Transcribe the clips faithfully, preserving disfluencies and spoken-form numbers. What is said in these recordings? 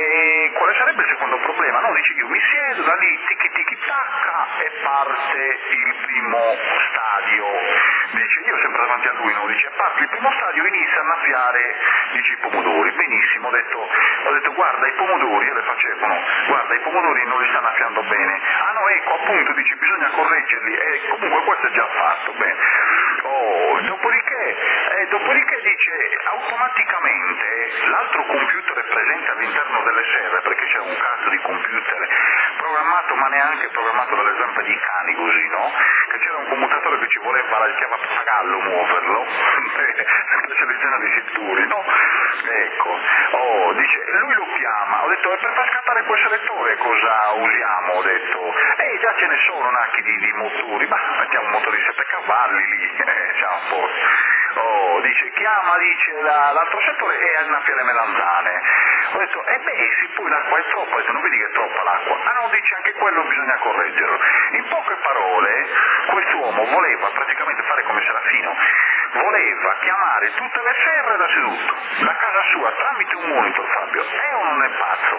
E quale sarebbe il secondo problema? No, dice io mi siedo, da lì tiki tiki tacca e parte il primo stadio. Dice io sempre davanti a lui, no? Dice parte il primo stadio, inizia a annaffiare, dice i pomodori. Benissimo, ho detto, ho detto guarda i pomodori, io le facevo, no? Guarda i pomodori non li sta annaffiando bene. Ah no, ecco appunto, dice bisogna correggerli, e comunque questo è già fatto, bene. Oh, dopodiché, eh, dopodiché dice automaticamente l'altro computer è presente all'interno delle serre, perché c'è un cazzo di computer programmato, ma neanche programmato dalle zampe di cani così, no? Che c'era un commutatore che ci voleva la chiave a pappagallo muoverlo per selezionare i settori, no? Ecco, oh, dice, lui lo chiama, ho detto, e per far scattare quel selettore cosa usiamo? Ho detto, eh già ce ne sono nacchi di, di motori, ma mettiamo un motore di sette cavalli lì, eh, c'è un po'. Oh, dice, chiama, dice, la, l'altro settore e annaffia le melanzane. Ho detto, eh beh, sì, poi l'acqua è troppa, ho detto, non vedi che è troppa l'acqua? Ah no, dice, anche quello bisogna correggerlo. In poche parole, quest'uomo voleva praticamente fare come Serafino, voleva chiamare tutte le serre da seduto, da casa sua, tramite un monitor, Fabio. È o non è pazzo?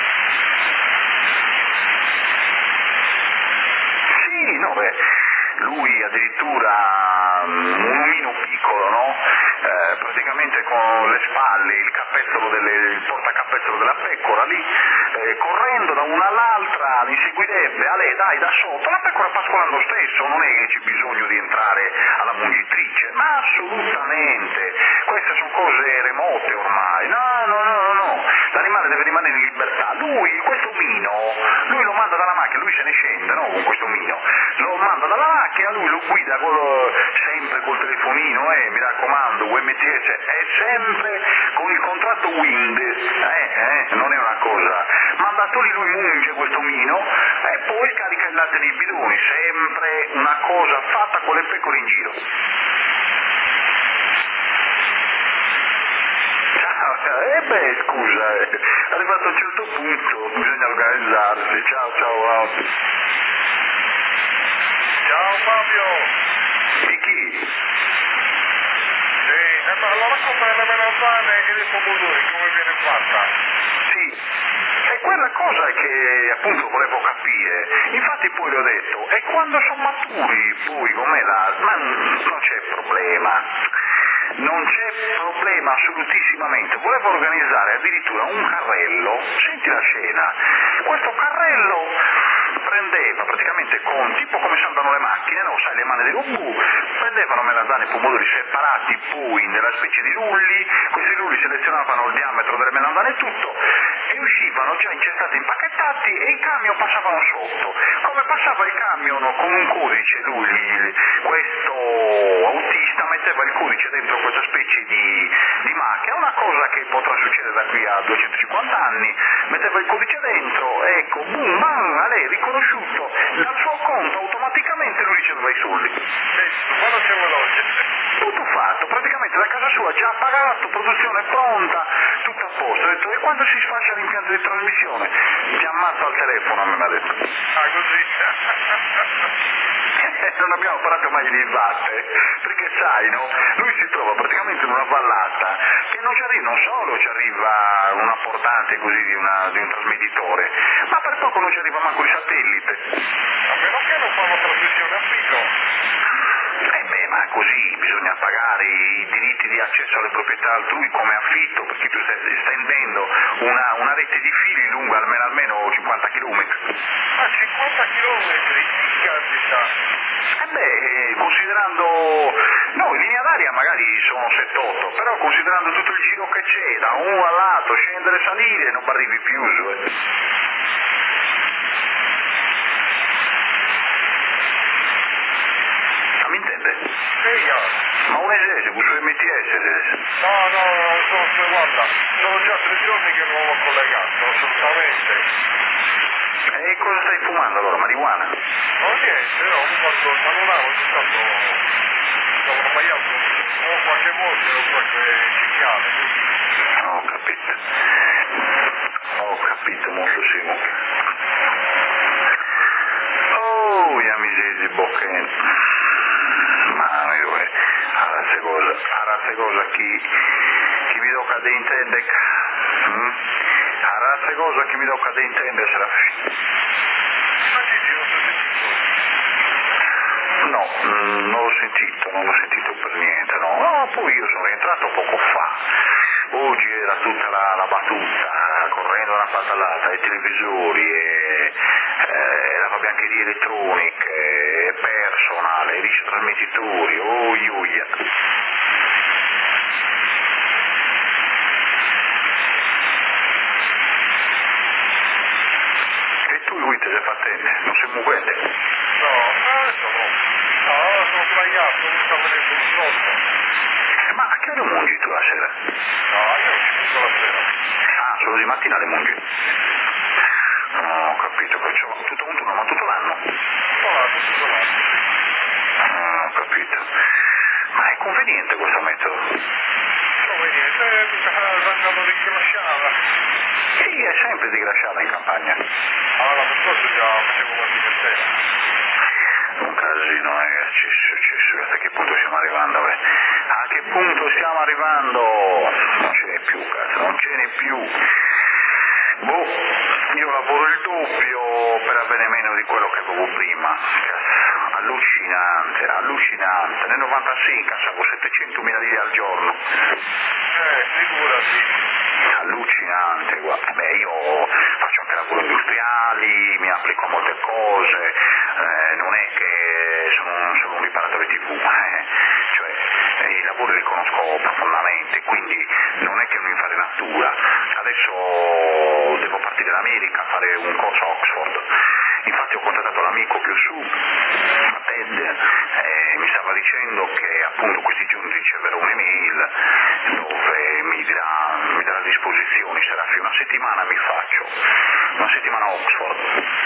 Sì, no, beh, lui addirittura un omino piccolo, no? Eh, praticamente con le spalle, il capezzolo delle, il portacapezzolo della pecora lì, eh, correndo da una all'altra, li seguirebbe, a lei dai da sotto, la pecora pascolando stesso, non è che c'è bisogno di entrare alla mungitrice, ma assolutamente, queste sono cose remote ormai, no, no, no, no, no, l'animale deve rimanere in libertà, lui, questo omino, lui lo manda dalla macchina, lui se ne scende, no, con questo omino, lo manda dalla macchina, lui lo guida col, sempre col telefonino, eh, mi raccomando, U M T S, è sempre con il contratto Wind, eh, eh, non è una cosa, mandato lì lui munge questo omino e poi carica il latte nei bidoni, sempre una cosa fatta con le pecore in giro. Ciao, eh beh scusa, eh, arrivato a un certo punto bisogna organizzarsi, ciao ciao ciao. Ciao Fabio! Di chi? Sì, eh, ma allora come le melanzane e dei pomodori, come viene fatta? Sì, è quella cosa che appunto volevo capire, infatti poi le ho detto, e quando sono maturi poi com'è la... ma non c'è problema, non c'è problema assolutissimamente, volevo organizzare addirittura un carrello, senti la scena, questo carrello prendeva praticamente con, tipo come si andano le macchine, no? Sai, le mani dei robot, prendevano melanzane e pomodori separati poi nella specie di rulli, questi rulli selezionavano il diametro delle melanzane e tutto, e uscivano già incestati, impacchettati e i camion passavano sotto. Come passava il camion con un codice, lui, questo autista metteva il codice dentro questa specie di, di macchina, una cosa che potrà succedere da qui a duecentocinquanta anni, metteva il codice dentro, ecco, boom, bam, a lei riconosciuto, dal suo conto automaticamente lui riceveva i soldi. Sì, quando c'è veloce. Tutto fatto, praticamente da casa sua già pagato, produzione pronta, tutto a posto. Ho detto, e quando si sfascia l'impianto di trasmissione? Ti ammazzo al telefono, a me mi ha detto. Ah, così? Non abbiamo parlato mai di vatte, perché sai, no? Lui si trova praticamente in una vallata che non ci arriva, non solo ci arriva una portante così di, una, di un trasmettitore, ma per poco non ci arriva manco il satellite. A meno che non fanno trasmissione a figo. Eh beh, ma così bisogna pagare i diritti di accesso alle proprietà altrui come affitto, perché tu stai stendendo una, una rete di fili lunga almeno, almeno cinquanta chilometri. Ah, cinquanta chilometri, che candida! Eh beh, considerando, no, in linea d'aria magari sono sette otto, però considerando tutto il giro che c'è, da uno all'altro, scendere e salire, non arrivi più. Eh. Mi intende? Sì, Ma un esese, su M T S? no, no, no, sono, guarda, sono già tre giorni che non l'ho collegato, assolutamente. E cosa stai fumando allora, marijuana? No, niente, no, quando salutavo ogni tanto sono sbagliato, o qualche volta o qualche cicchiale. Ho capito. Ho capito, molto Simo. Oh, ja mi si bokken. Ma io, eh, alla seconda, alla seconda chi, chi mi tocca di intendere, mm? A razze cosa che mi tocca di intendere, Serafino? Ma Gigi non si è sentito? No, mm, non l'ho sentito, non l'ho sentito per niente, no. No, poi io sono rientrato poco fa. Oggi era tutta la, la battuta, correndo una patallata ai televisori, e, eh, la biancheria elettronica, e personal, e rice trasmettitori, oh ioia. E tu, lui, te sei fattente, non sei muovente? No, adesso no. No, sono sbagliato, non sta venendo un giorno. Ma a che ora mungi tu la sera? No, io ci punto la sera. Ah, solo di mattina le mungi? No, ho capito, perciò tutto un turno, ma tutto l'anno? Tutto l'anno, tutto l'anno, sì. Ah, ho capito. Ma è conveniente questo metodo? Conveniente, mica arrangiato di Grasciala. Sì, è sempre di Grasciala in campagna. Ah, l'anno scorso già facevo qualche intera. Un casino, eh, Cessu, Cessu, a che punto stiamo arrivando? Beh? A che punto stiamo arrivando? Non ce n'è più, cazzo, non ce n'è più. Boh, io lavoro il doppio per avere meno di quello che avevo prima. Cazzo, allucinante, allucinante. Nel novantasei cassavo settecentomila lire al giorno. Eh, figurati. Allucinante, guarda. Beh, io faccio anche lavoro industriali, mi applico a molte cose, eh, non è che sono solo un riparatore tivù, eh, cioè eh, i lavori li conosco profondamente, quindi non è che è un'infarinatura. Adesso devo partire in America a fare un corso a Oxford, infatti ho contattato l'amico più su, Ted, eh, mi stava dicendo che appunto questi giorni riceverò un'email dove mi dirà, mi darà disposizioni, Serafino, una settimana mi faccio, una settimana a Oxford.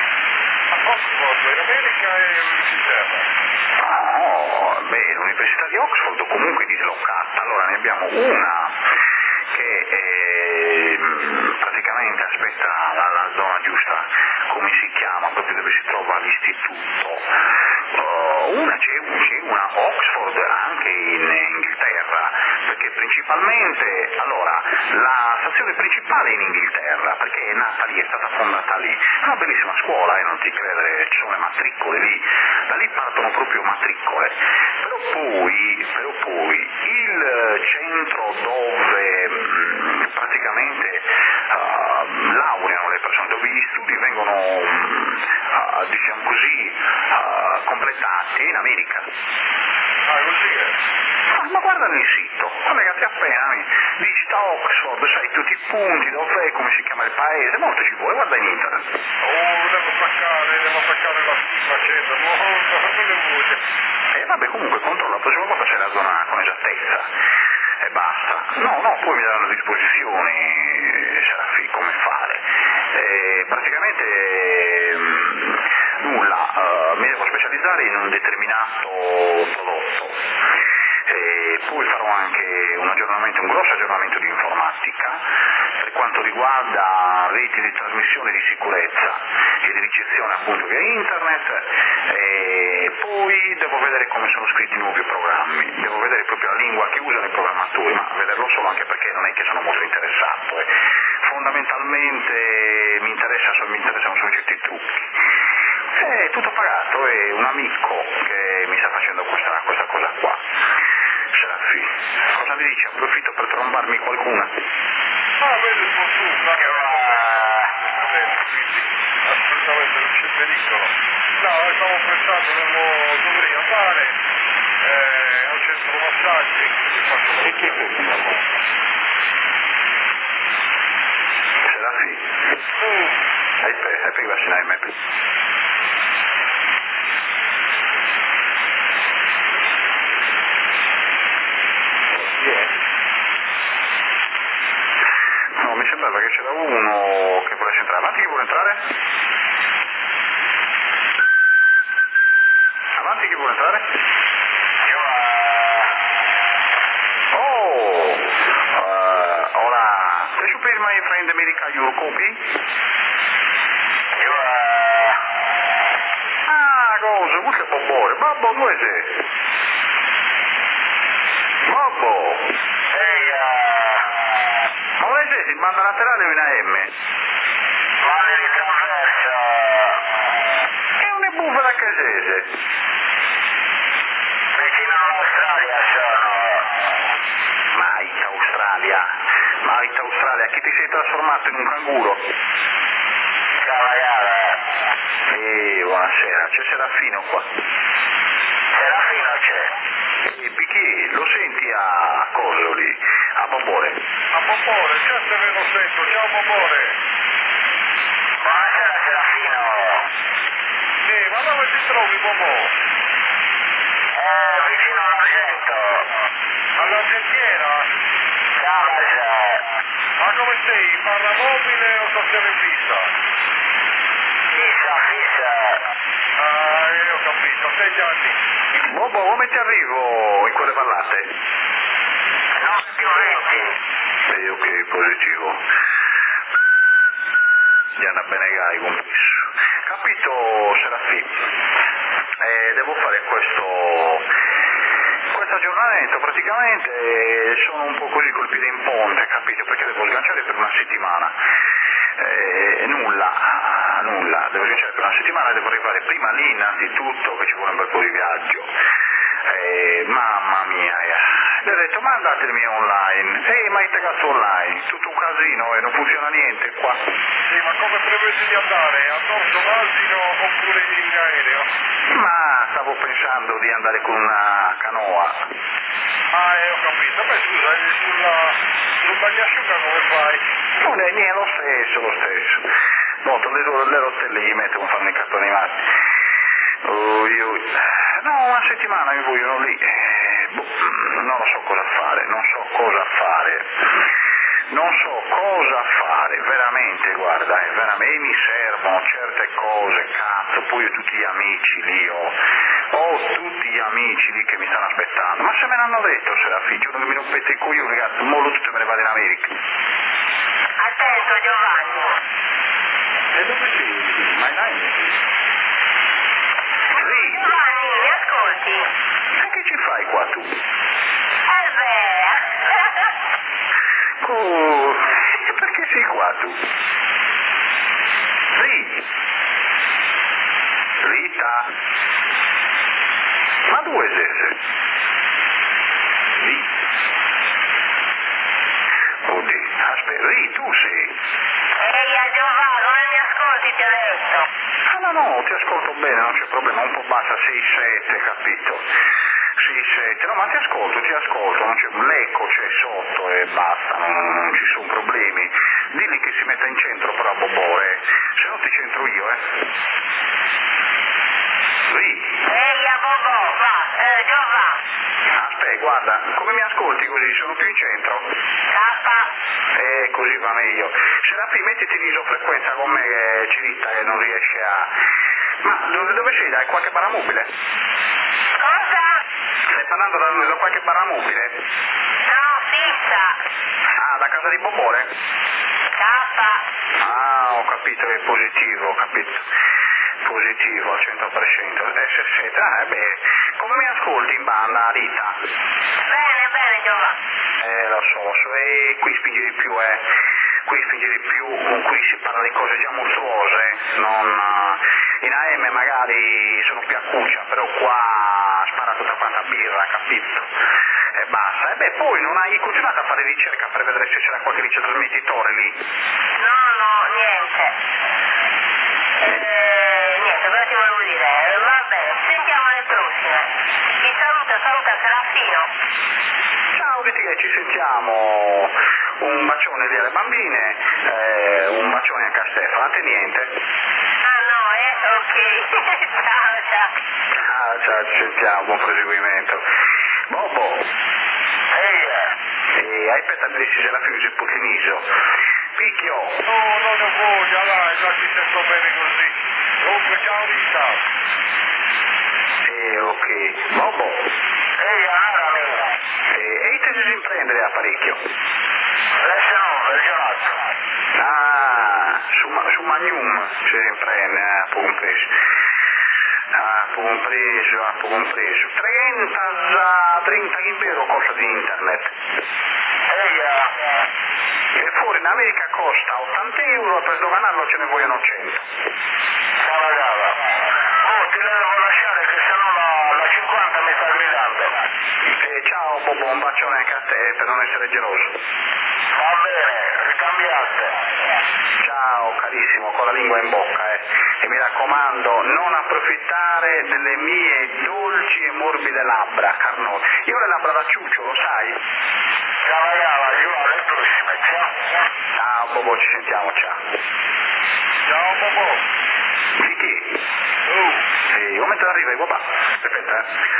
A Oxford, in America e in Inghilterra. No, beh, l'Università di Oxford comunque è dislocata, allora ne abbiamo una che eh, praticamente aspetta la, la zona giusta, come si chiama, proprio dove si trova l'istituto. Uh, una c'è, c'è una Oxford anche in Inghilterra, perché principalmente, allora, la stazione principale è in Inghilterra, perché è nata lì, è stata fondata lì, è una bellissima scuola, eh, non ti credere, ci sono le matricole lì, da lì partono proprio matricole, però poi, però poi il centro dove mh, praticamente uh, laureano le persone, dove gli studi vengono, uh, diciamo così, uh, completati, è in America. Ah, così è? Ah, ma guarda nel sito, collegati appena, lista Oxford, sai tutti i punti, dov'è, come si chiama il paese, molto ci vuole, guarda in internet. Oh, devo staccare, devo staccare la faccenda, no, non le voglio. E vabbè, comunque controlla, la prossima volta c'è la zona con esattezza, e basta. No, no, poi mi daranno disposizioni, Serafi, come fare. E praticamente mh, nulla, uh, mi devo specializzare in un determinato prodotto. E poi farò anche un aggiornamento, un grosso aggiornamento di informatica per quanto riguarda reti di trasmissione di sicurezza e di ricezione appunto via internet, e poi devo vedere come sono scritti i nuovi programmi, devo vedere proprio la lingua che usano i programmatori, ma vederlo solo anche perché non è che sono molto interessato, eh. Fondamentalmente mi, interessa, mi interessano solo certi trucchi. È tutto pagato, è un amico che mi sta facendo questa, questa cosa qua. Serafi, cosa mi dici? Approfitto per trombarmi qualcuna. Ah, vedi il buon tu, ma che va quindi assolutamente non c'è pericolo. No, stavo pensando, devo, dovrei andare eh, al centro massaggi e quindi faccio la E chi è questo? Serafi, Mm. aspetta, aspetta che vaccinare me. Chi è? No, mi sembrava che c'era uno che volesse entrare. Avanti, chi vuole entrare? Avanti, chi vuole entrare? Io Oh, uh, hola. Could you please, my friend America, your copy? io Ah, cosa? Questo è Bobbore. Babbo, dove sei? Babbo, ehi ma dove sei? senti, in banda laterale o in A M? Male di traverso. E un buffo da Casese. Vicino all'Australia sono. Maita Australia, Maita Australia, chi ti sei trasformato in un canguro? Cavallare. E buonasera, c'è Serafino qua. Serafino c'è. E Picchi, lo senti a, a coso lì, a Bobore? A Bobore, certo che lo sento, ciao Bobore. Buonasera Serafino. Sì, ma dove ti trovi Bobò? Eh, vicino all'Argento. All'Argentiera? Cavallare. Ma come sei? Parla mobile o stazione fissa? Fissa, fissa. Ah, io ho capito, sei Gianni. Bobo, come ti arrivo in quelle vallate? No, più venti. E ok, positivo. Diana Benegai, compreso. Capito, Serafì? Eh, devo fare questo... questo aggiornamento, praticamente eh, sono un po' così col piede in ponte, capito? Perché devo sganciare per una settimana. Eh, nulla, nulla, devo sganciare per una settimana, devo arrivare prima lì innanzitutto, che ci vuole un bel po' di viaggio. Eh, mamma mia, eh. Le ho detto, ma andatemi online. Ehi, ma hai integrato online, tutto un casino e non funziona niente qua. Sì, ma come prevedi di andare? A dorso l'asino oppure in aereo? Ma stavo pensando di andare con una canoa. Ah, eh, ho capito. Beh, scusa, eh, sulla, sul bagnasciuga come fai? Non è niente, lo stesso, lo stesso. Noto, le, le rotelle gli mettono, fanno i cartoni animati. Oh, io... No, una settimana mi vogliono lì. Eh, boh, non so cosa fare, non so cosa fare. Non so cosa fare, veramente, guarda, eh, veramente, mi servono certe cose, cazzo, poi ho tutti gli amici lì, ho, ho tutti gli amici lì che mi stanno aspettando, ma se me l'hanno detto, Serafì, giuro che mi rompete i coglioni, ragazzi, mollo tutto e me ne vado in America. Attento Giovanni. E dove sei? Ma in America? Sì. Giovanni, mi ascolti? E che ci fai qua tu? Eh beh. Oh, perché sei qua tu? Sì. Rita. Ma due sese? Sì. Oddio, aspetta, Ri, tu sei? Ehi, a Giovanni, non mi ascolti, ti ho detto. Ah no, no, ti ascolto bene, non c'è problema, un po' basta, sei sette, capito? sei sette, no ma ti ascolto, ti ascolto, non c'è, l'eco c'è sotto e basta, non, non ci sono problemi. Dilli che si metta in centro però Bobore, se no ti centro io, eh. Ri. Ehi, a Bobò, va, eh, Giovanni. Aspetta, guarda, come mi ascolti così? Sono più in centro? K. Eh, così va meglio. Serafì, mettiti in isofrequenza con me che c'è Rita che non riesce a... Ma dove, dove sei? Dai, qualche barra mobile? Cosa? Stai parlando da, da qualche barra mobile? No, fissa. Ah, da casa di Bobore? K. Ah, ho capito, è positivo, ho capito. Positivo al cento per cento. S sette, ah, beh, come mi ascolti in banda, Rita? Bene, bene, Giovanni. Eh, lo so, lo so, e qui spingi di più, eh. Qui spingi di più, con qui si parla di cose già mostruose, non... In A M magari sono più a cuccia, però qua spara tutta quanta birra, capito? E basta. E beh, poi non hai continuato a fare ricerca per vedere se c'era qualche ricetrasmettitore lì? No, no, niente. Eh, niente, cosa ti volevo dire? Va bene, ci sentiamo alle prossime. Ti saluta, saluta Serafino. Ciao, Riti, che ci sentiamo. Un bacione lì alle bambine, eh, un bacione anche a Stefano, a te niente? Ah no, eh? Ok. Ciao, ciao. Ah, ciao, ci sentiamo, buon proseguimento. Bobo, Ehi, e hai aspetta adesso se la fiusi il puttiniso. Picchio. no, non ne voglio, dai, già ti sento bene così. Comunque, ciao Rita. Eh, ok. Bobo, Ehi, allora mia. eh, e te si imprendere apparecchio? Adesso no, esatto. Ah, su, ma- su Magnum si imprende, ah, poco compreso. Ah, poco compreso, ah, poco compreso. trenta, trenta in vero costa di internet. Ehi, E fuori in America costa ottanta euro e per sdoganarlo ce ne vogliono cento. Cava cava. Oh, ti devo lasciare che sennò la, la cinquanta mi sta gridando. E ciao Bobo, un bacione anche a te per non essere geloso. Va bene, ricambiaste. Ciao carissimo, con la lingua in bocca, eh. E mi raccomando, non approfittare delle mie dolci e morbide labbra carnose. Io ho le labbra da ciuccio, lo sai. Cava cava, giù alle prossime, ciao. Ciao Bobo, ci sentiamo, ciao. Ciao Bobo. Sì, chi? Oh. Sì, un momento arriva, papà. Aspetta, eh.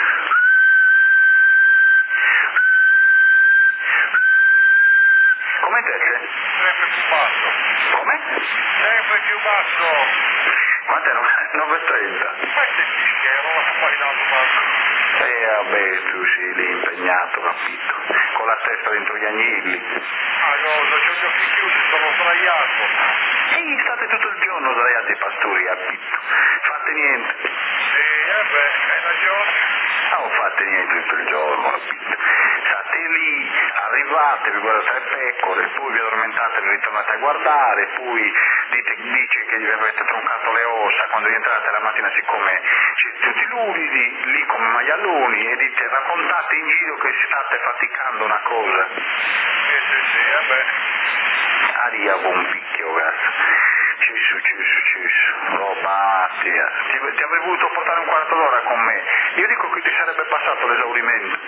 Come te? Sempre più basso. Come? Sempre più basso. Quant'è? nove e trenta. Ma che dici, non la fai dato basso. E vabbè, tu sei lì impegnato, capito? Con la testa dentro gli agnelli. Ah no, c'ho gli occhi chiusi, sono sdraiato. Ehi, state tutto il giorno sdraiati ai pastori, capito? Fate niente. Sì, eh beh, hai ragione. Non fate niente tutto il giorno, capito? State lì, arrivate, vi guardate le pecore, poi vi addormentate, vi ritornate a guardare, poi dite, dice che vi avete troncato le ossa, quando rientrate la mattina siccome siete tutti luridi, lì come maialoni, e dite, raccontate in giro che state faticando una cosa. Sì, sì, sì, eh beh. Aria buon picchio, cazzo. Ci su, ci su, ci su. Roba, tia. Ti, ti avrei voluto portare un quarto d'ora con me. Io dico che ti sarebbe passato l'esaurimento.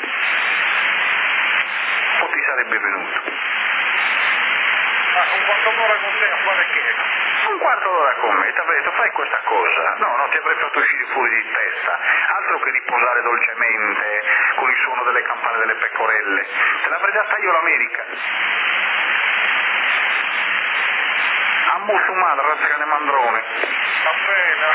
O ti sarebbe venuto. Ma un quarto d'ora con te a fare che? Un quarto d'ora con me, ti avrei detto fai questa cosa. No, no, ti avrei fatto uscire fuori di testa. Altro che riposare dolcemente con il suono delle campane delle pecorelle. Te l'avrei data io l'America. A musulmano, razzicane mandrone. Appena.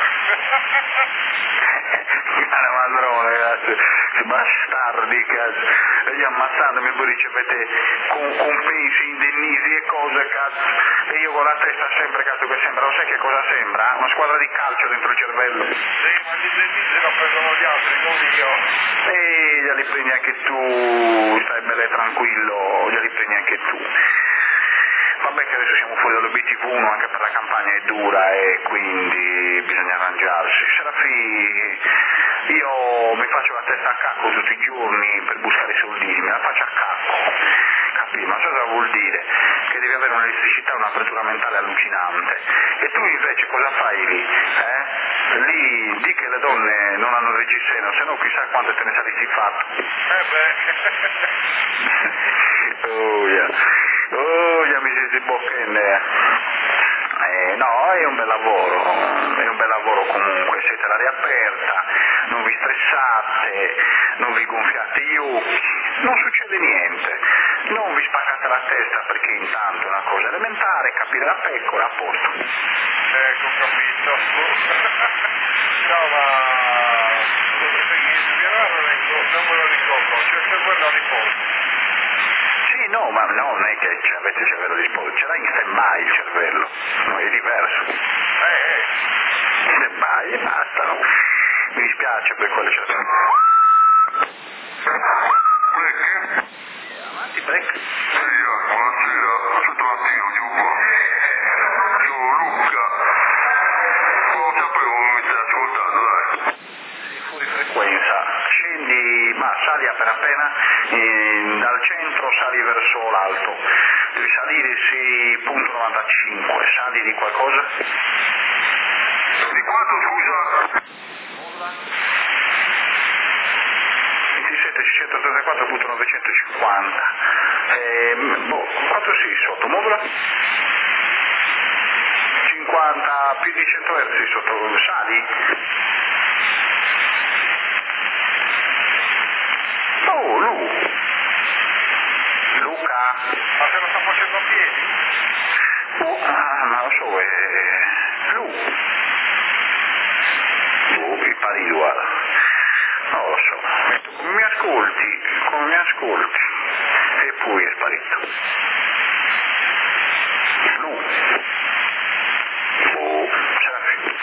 Cane mandrone, cazzo. Bastardi, cazzo. E gli ammazzandomi, voi ricevete con, compensi, indennizi e cose, cazzo. E io con la testa sempre, cazzo, che sembra, lo sai che cosa sembra? Una squadra di calcio dentro il cervello. Sì, ma gli indennizi la prendono gli altri, non io. E glieli prendi anche tu, stai bello e tranquillo, glieli prendi anche tu. Vabbè che adesso siamo fuori dall'obiettivo uno, anche per la campagna è dura e quindi bisogna arrangiarsi. Serafi, io mi faccio la testa a cacco tutti i giorni per buscare i soldini, me la faccio a cacco, capì? Ma cosa vuol dire? Che devi avere un'elettricità, un'apertura mentale allucinante. E tu invece cosa fai lì? Eh? Lì di che le donne non hanno reggiseno, se no chissà quanto te ne saresti fatto. Eh beh. Oh yeah. Oh, già mi siete boccenne. Eh, no, è un bel lavoro, è un bel lavoro comunque, siete all'aria aperta, non vi stressate, non vi gonfiate gli occhi, non succede niente, non vi spaccate la testa perché intanto è una cosa elementare, capire la pecora, a posto. Ecco, capito. No, ma il Gheraro non me lo ricordo, cioè se quello a riposo. Sì, no, ma no, non è che avete il cervello disposto, ce l'hai in stand-by il cervello, no, è diverso. Eh, eh. Stand-by e basta, no? Mi dispiace per quello cervello. Break? Avanti, break. Ehi, buonasera, stamattina io qua. Sono Luca. Non sapevo che mi stai ascoltando, dai. Fuori frequenza, scendi, ma sali appena appena, eh, dal centro sali verso l'alto, devi salire sì, punto novantacinque, sali di qualcosa? Di quanto, scusa? ventisette seicentotrentaquattro punto novecentocinquanta, eh, boh, quanto sei sotto, modula? cinquanta, più di cento hertz sotto, sali? Oh, Lu! Luca! Ma se lo sta facendo a piedi? Oh, ah, ma lo so, è... Lu! Oh, il parido, guarda. Non lo so. Come mi ascolti? Come mi ascolti? E poi è sparito. Lu! Oh, Serafi.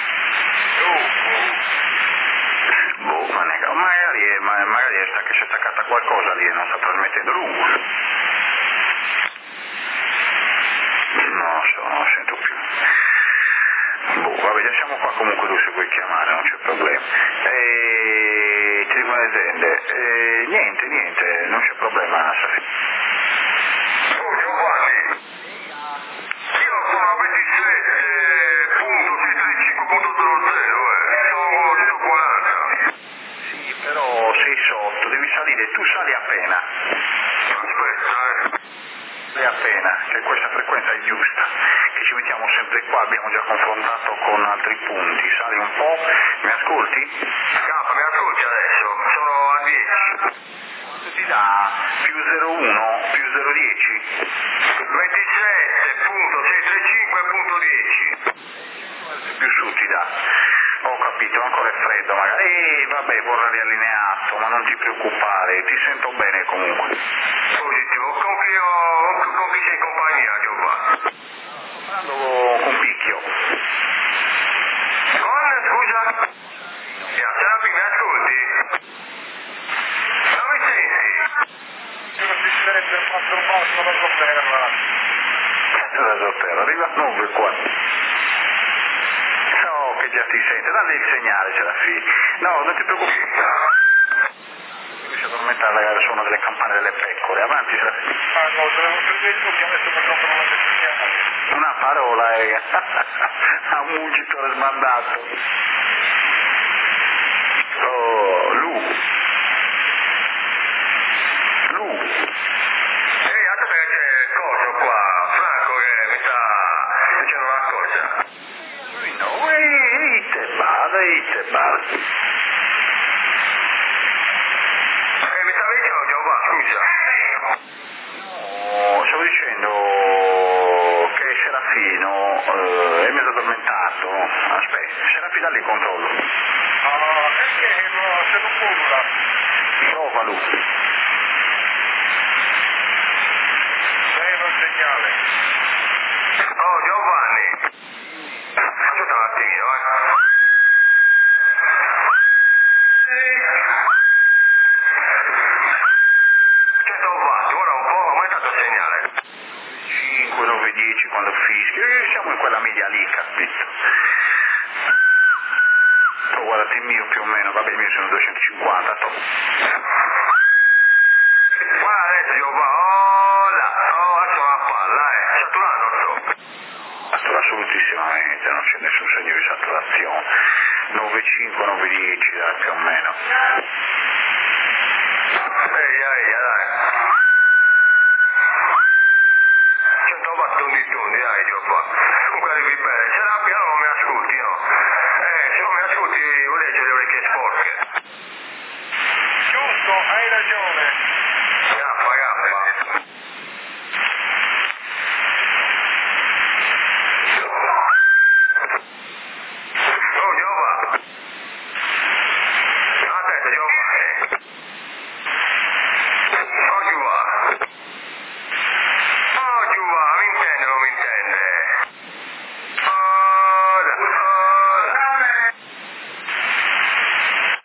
Boh, ma nega, magari è, ma, magari è sta che si è attaccata a qualcosa lì e non sta trasmettendo lungo. siamo qua comunque, tu se vuoi chiamare, non c'è problema. E... ti dico un'azienda, e... niente, niente, non c'è problema, Safi. Oh Giovanni, io sono ventisette punto seicentotrentacinque punto zero, eh, sono tutto quaranta. Sì, però sei sotto, devi salire, tu sali appena. Aspetta, eh. Sali appena, che questa frequenza è giusta, che ci mettiamo sempre qua, abbiamo già confrontato con altri punti, sali un po', mi ascolti? Capo, mi ascolti adesso? Sono a dieci. Ti dà più zero uno, più zero dieci? ventisette punto seicentotrentacinque punto dieci. Più su ti dà. Ho capito, ancora è freddo magari. Ehi, vabbè, vorrà riallineato, ma non ti preoccupare, ti sento bene comunque. Positivo, con chi, ho, con chi sei in compagnia, Giovanni? Parlando con Picchio. Con, scusa? Ya, Serapi, mi ascolti? Non mi senti? Io non ti sarei per quattro basso la sotterra. La sotterra, arriva a nove qua. No, che già ti sente, dai il segnale, ce la fi. No, non ti preoccupare. Riesci ad addormentare al suono delle campane delle pecore, avanti, ce la fi. Ah no, te l'avevo per detto che adesso mi controllare il segnale. Una parola, eh. Ha un mugitore smandato. Oh, Lu. Lu. Ehi, aspetta che c'è il coso qua, Franco che mi sta dicendo una cosa. No, ehi, te bada, ehi, te bada. Eh, mi stava dicendo Giovanni, scusa. No, stavo dicendo che Serafino eh, è mezzo addormentato. Aspetta, Serafino lì controllo. Ah, perché no, se non pulla. Prova Lu. Lei non segnale. Oh Giovanni. Aspetta un attimino, eh. cento watt, ora un po', ho aumentato il segnale. cinque, nove, dieci quando fischia. Eh, siamo in quella media lì, capito? Oh, guardate il mio più o meno, vabbè il mio sono duecentocinquanta, to. Guarda adesso Giovanni, oh là, oh, adesso la palla, eh. Saturano troppo. Satura assolutissimamente, non c'è nessun segno di saturazione. nove, cinque, nove, dieci, dai, più o meno. Ehi, ehi, dai. cento watt tondi tondi, dai Giovanni. Comunque arrivi bene. Se la piano non mi ascolti, no? Eh, se non mi ascolti vuol dire che le orecchie sporche. Giusto, hai ragione.